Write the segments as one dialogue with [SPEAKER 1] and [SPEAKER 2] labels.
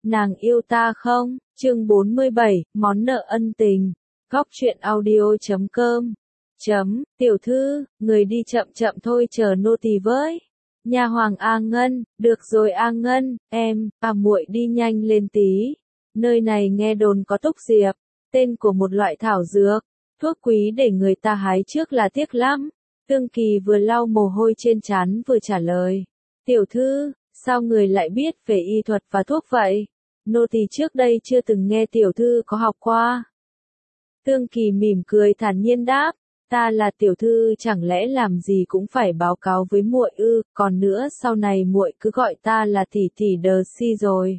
[SPEAKER 1] nàng yêu ta không? Chương 47, món nợ ân tình. Góc truyện audio.com. Tiểu thư, người đi chậm chậm thôi, chờ nô tỳ với. Nha hoàng A Ngân, được rồi A Ngân, em, muội đi nhanh lên tí. Nơi này nghe đồn có túc diệp, tên của một loại thảo dược, thuốc quý để người ta hái trước là tiếc lắm. Tương Kỳ vừa lau mồ hôi trên trán vừa trả lời. Tiểu thư, sao người lại biết về y thuật và thuốc vậy? Nô tỳ trước đây chưa từng nghe tiểu thư có học qua. Tương Kỳ mỉm cười thản nhiên đáp, ta là tiểu thư chẳng lẽ làm gì cũng phải báo cáo với muội ư, còn nữa sau này muội cứ gọi ta là tỷ tỷ Đờ Si rồi.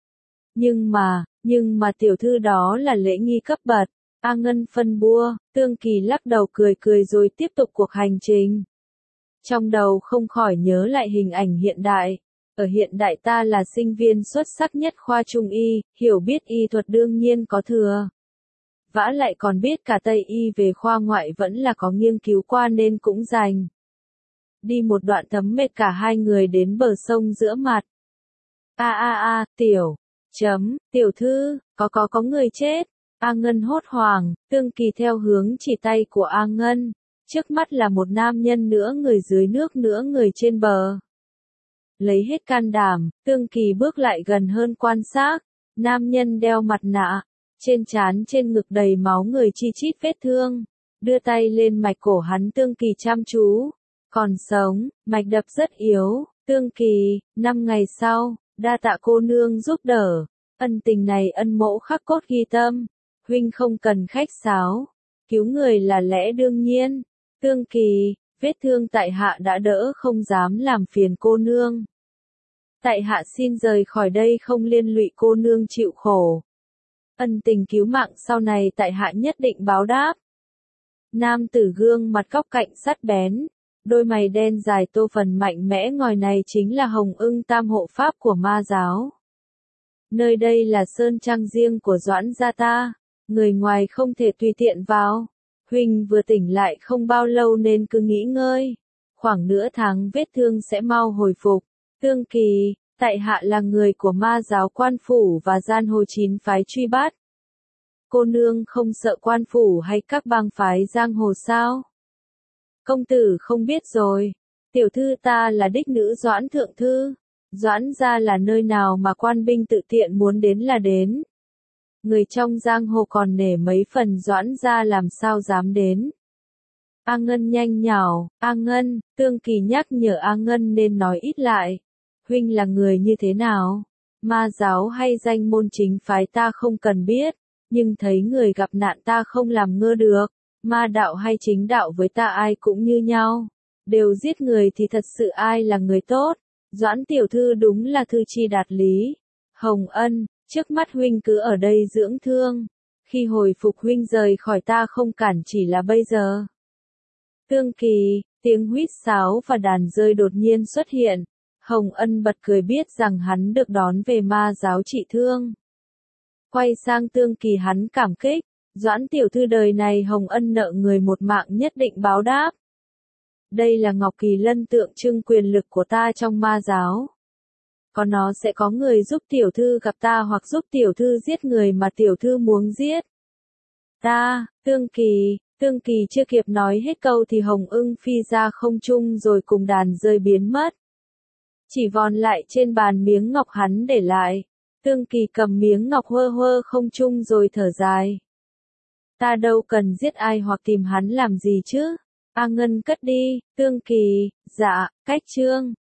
[SPEAKER 1] Nhưng mà tiểu thư đó là lễ nghi cấp bậc. A Ngân phân bua, Tương Kỳ lắc đầu cười cười rồi tiếp tục cuộc hành trình. Trong đầu không khỏi nhớ lại hình ảnh hiện đại. Ở hiện đại ta là sinh viên xuất sắc nhất khoa trung y, hiểu biết y thuật đương nhiên có thừa. Vả lại còn biết cả Tây y về khoa ngoại vẫn là có nghiên cứu qua nên cũng dành. Đi một đoạn thấm mệt cả hai người đến bờ sông giữa mặt. Tiểu thư, có người chết. A Ngân hốt hoảng, Tương Kỳ theo hướng chỉ tay của A Ngân. Trước mắt là một nam nhân nửa người dưới nước nửa người trên bờ. Lấy hết can đảm, Tương Kỳ bước lại gần hơn quan sát. Nam nhân đeo mặt nạ, trên trán trên ngực đầy máu người chi chít vết thương. Đưa tay lên mạch cổ hắn, Tương Kỳ chăm chú. Còn sống, mạch đập rất yếu. Tương Kỳ, 5 ngày sau, đa tạ cô nương giúp đỡ. Ân tình này ân mẫu khắc cốt ghi tâm. Huynh không cần khách sáo. Cứu người là lẽ đương nhiên. Tương Kỳ, vết thương tại hạ đã đỡ, không dám làm phiền cô nương. Tại hạ xin rời khỏi đây, không liên lụy cô nương chịu khổ. Ân tình cứu mạng sau này tại hạ nhất định báo đáp. Nam tử gương mặt góc cạnh sắt bén, đôi mày đen dài tô phần mạnh mẽ ngòi này chính là Hồng Ưng Tam hộ pháp của ma giáo. Nơi đây là sơn trang riêng của Doãn gia ta, người ngoài không thể tùy tiện vào. Huynh vừa tỉnh lại không bao lâu nên cứ nghỉ ngơi. Khoảng nửa tháng vết thương sẽ mau hồi phục. Tương Kỳ, tại hạ là người của ma giáo Quan Phủ và giang hồ 9 phái truy bắt. Cô nương không sợ Quan Phủ hay các bang phái giang hồ sao? Công tử không biết rồi. Tiểu thư ta là đích nữ Doãn thượng thư. Doãn gia là nơi nào mà quan binh tự tiện muốn đến là đến. Người trong giang hồ còn nể mấy phần Doãn gia làm sao dám đến. A Ngân nhanh nhảu, A Ngân, Tương Kỳ nhắc nhở A Ngân nên nói ít lại. Huynh là người như thế nào? Ma giáo hay danh môn chính phái ta không cần biết, nhưng thấy người gặp nạn ta không làm ngơ được. Ma đạo hay chính đạo với ta ai cũng như nhau. Đều giết người thì thật sự ai là người tốt? Doãn tiểu thư đúng là thư chi đạt lý. Hồng Ân, trước mắt huynh cứ ở đây dưỡng thương. Khi hồi phục huynh rời khỏi ta không cản chỉ là bây giờ. Tương Kỳ, tiếng huýt sáo và đàn rơi đột nhiên xuất hiện. Hồng Ân bật cười biết rằng hắn được đón về ma giáo trị thương. Quay sang Tương Kỳ hắn cảm kích. Doãn tiểu thư đời này Hồng Ân nợ người một mạng nhất định báo đáp. Đây là Ngọc Kỳ Lân tượng trưng quyền lực của ta trong ma giáo. Có nó sẽ có người giúp tiểu thư gặp ta hoặc giúp tiểu thư giết người mà tiểu thư muốn giết. Tương Kỳ chưa kịp nói hết câu thì Hồng Ưng phi ra không trung rồi cùng đàn rơi biến mất. Chỉ vòn lại trên bàn miếng ngọc hắn để lại. Tương Kỳ cầm miếng ngọc hơ hơ không trung rồi thở dài. Ta đâu cần giết ai hoặc tìm hắn làm gì chứ? A Ngân cất đi. Tương Kỳ, dạ, cách chương.